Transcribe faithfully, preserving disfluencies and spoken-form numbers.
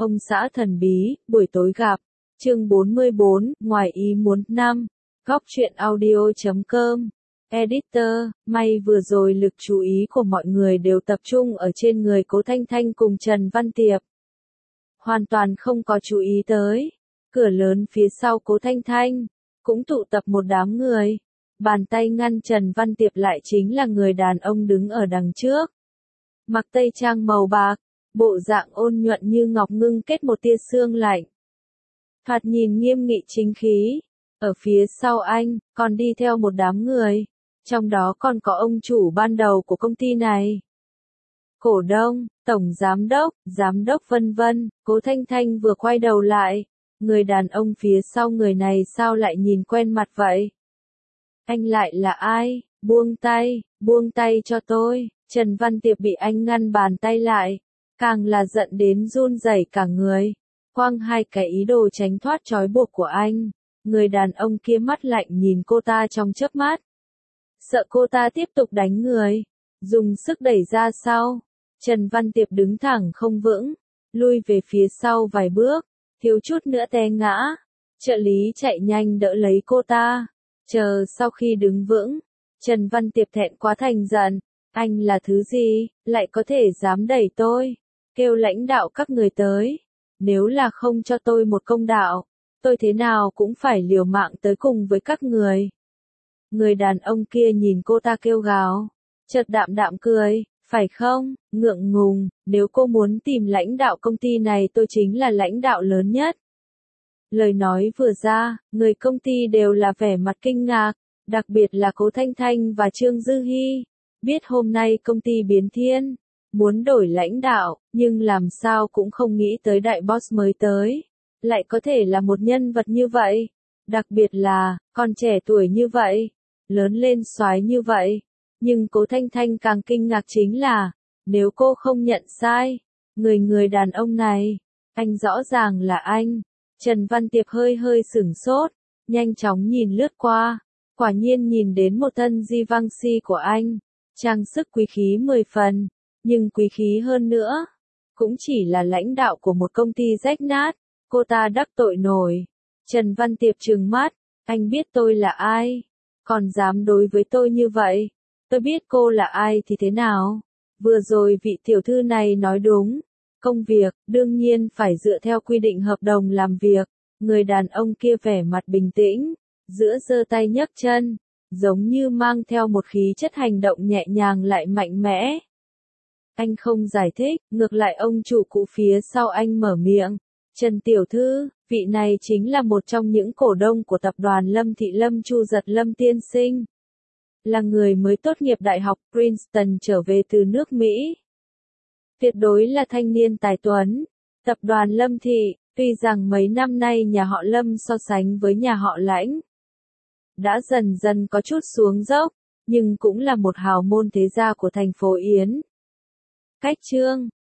Ông xã thần bí, buổi tối gặp. Chương bốn mươi bốn, ngoài ý muốn năm. Góc truyện audio chấm com. Editor, may vừa rồi lực chú ý của mọi người đều tập trung ở trên người Cố Thanh Thanh cùng Trần Văn Tiệp. Hoàn toàn không có chú ý tới. Cửa lớn phía sau Cố Thanh Thanh, cũng tụ tập một đám người. Bàn tay ngăn Trần Văn Tiệp lại chính là người đàn ông đứng ở đằng trước. Mặc tây trang màu bạc, bộ dạng ôn nhuận như ngọc ngưng kết một tia sương lạnh. Thoạt nhìn nghiêm nghị chính khí. Ở phía sau anh, còn đi theo một đám người. Trong đó còn có ông chủ ban đầu của công ty này. Cổ đông, tổng giám đốc, giám đốc vân vân. Cố Thanh Thanh vừa quay đầu lại. Người đàn ông phía sau người này sao lại nhìn quen mặt vậy? Anh lại là ai? Buông tay, buông tay cho tôi. Trần Văn Tiệp bị anh ngăn bàn tay lại. Càng là giận đến run rẩy cả người. Quang hai cái ý đồ tránh thoát trói buộc của anh. Người đàn ông kia mắt lạnh nhìn cô ta trong chớp mắt. Sợ cô ta tiếp tục đánh người. Dùng sức đẩy ra sau. Trần Văn Tiệp đứng thẳng không vững. Lui về phía sau vài bước. Thiếu chút nữa té ngã. Trợ lý chạy nhanh đỡ lấy cô ta. Chờ sau khi đứng vững. Trần Văn Tiệp thẹn quá thành giận. Anh là thứ gì, lại có thể dám đẩy tôi? Kêu lãnh đạo các người tới. Nếu là không cho tôi một công đạo, tôi thế nào cũng phải liều mạng tới cùng với các người. Người đàn ông kia nhìn cô ta kêu gào. Chợt đạm đạm cười, phải không, ngượng ngùng, nếu cô muốn tìm lãnh đạo công ty này tôi chính là lãnh đạo lớn nhất. Lời nói vừa ra, người công ty đều là vẻ mặt kinh ngạc, đặc biệt là Cố Thanh Thanh và Trương Dư Hi. Biết hôm nay công ty biến thiên, muốn đổi lãnh đạo, nhưng làm sao cũng không nghĩ tới đại boss mới tới. Lại có thể là một nhân vật như vậy. Đặc biệt là, còn trẻ tuổi như vậy, lớn lên soái như vậy. Nhưng Cố Thanh Thanh càng kinh ngạc chính là, nếu cô không nhận sai, người người đàn ông này, anh rõ ràng là anh. Trần Văn Tiệp hơi hơi sửng sốt, nhanh chóng nhìn lướt qua, quả nhiên nhìn đến một thân Givenchy của anh, trang sức quý khí mười phần, nhưng quý khí hơn nữa, cũng chỉ là lãnh đạo của một công ty rách nát, cô ta đắc tội nổi. Trần Văn Tiệp trừng mắt, anh biết tôi là ai, còn dám đối với tôi như vậy, tôi biết cô là ai thì thế nào, vừa rồi vị tiểu thư này nói đúng. Công việc, đương nhiên phải dựa theo quy định hợp đồng làm việc. Người đàn ông kia vẻ mặt bình tĩnh, giữa giơ tay nhấc chân, giống như mang theo một khí chất hành động nhẹ nhàng lại mạnh mẽ. Anh không giải thích, ngược lại ông chủ cũ phía sau anh mở miệng. Trần tiểu thư, vị này chính là một trong những cổ đông của tập đoàn Lâm Thị Lâm Chu Giật Lâm tiên sinh. Là người mới tốt nghiệp Đại học Princeton trở về từ nước Mỹ. Tuyệt đối là thanh niên tài tuấn. Tập đoàn Lâm Thị, tuy rằng mấy năm nay nhà họ Lâm so sánh với nhà họ Lãnh đã dần dần có chút xuống dốc, nhưng cũng là một hào môn thế gia của thành phố Yến. Cách Trương,